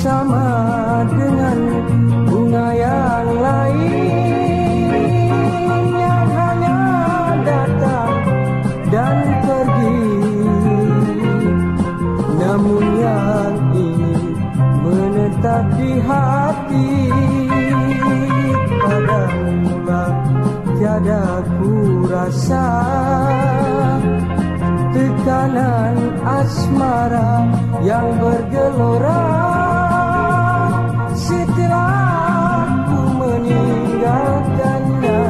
sama dengan bunga yang lain yang hanya datang dan pergi. Namun yang ini menetap di hati, pada mula tiada ku rasa tekanan asmara yang bergelora. Setelah ku meninggalkannya,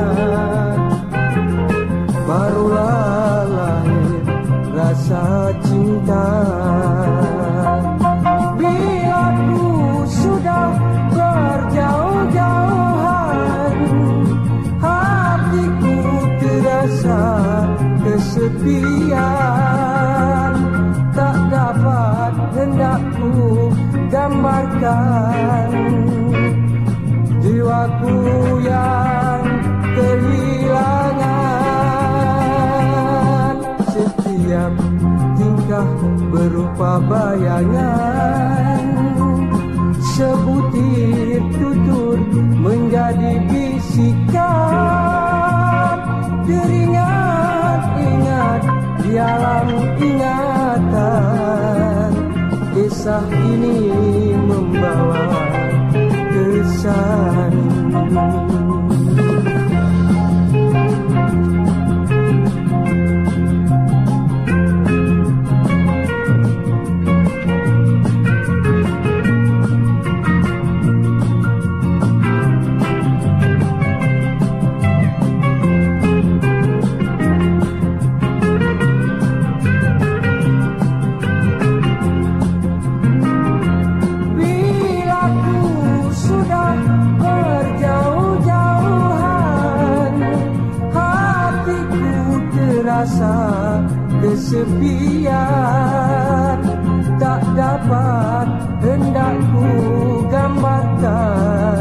barulah lahir rasa cinta. Bila ku sudah berjauh-jauhan, hatiku terasa kesepian. Tak dapat hendak ku gambarkan jiwaku yang kehilangan. Setiap tingkah berupa bayangan, sebutir tutur menjadi bisikan. Teringat-ingat di alam ingatan, kisah ini membawa kesan. Rasa kesepian, tak dapat hendak ku gambarkan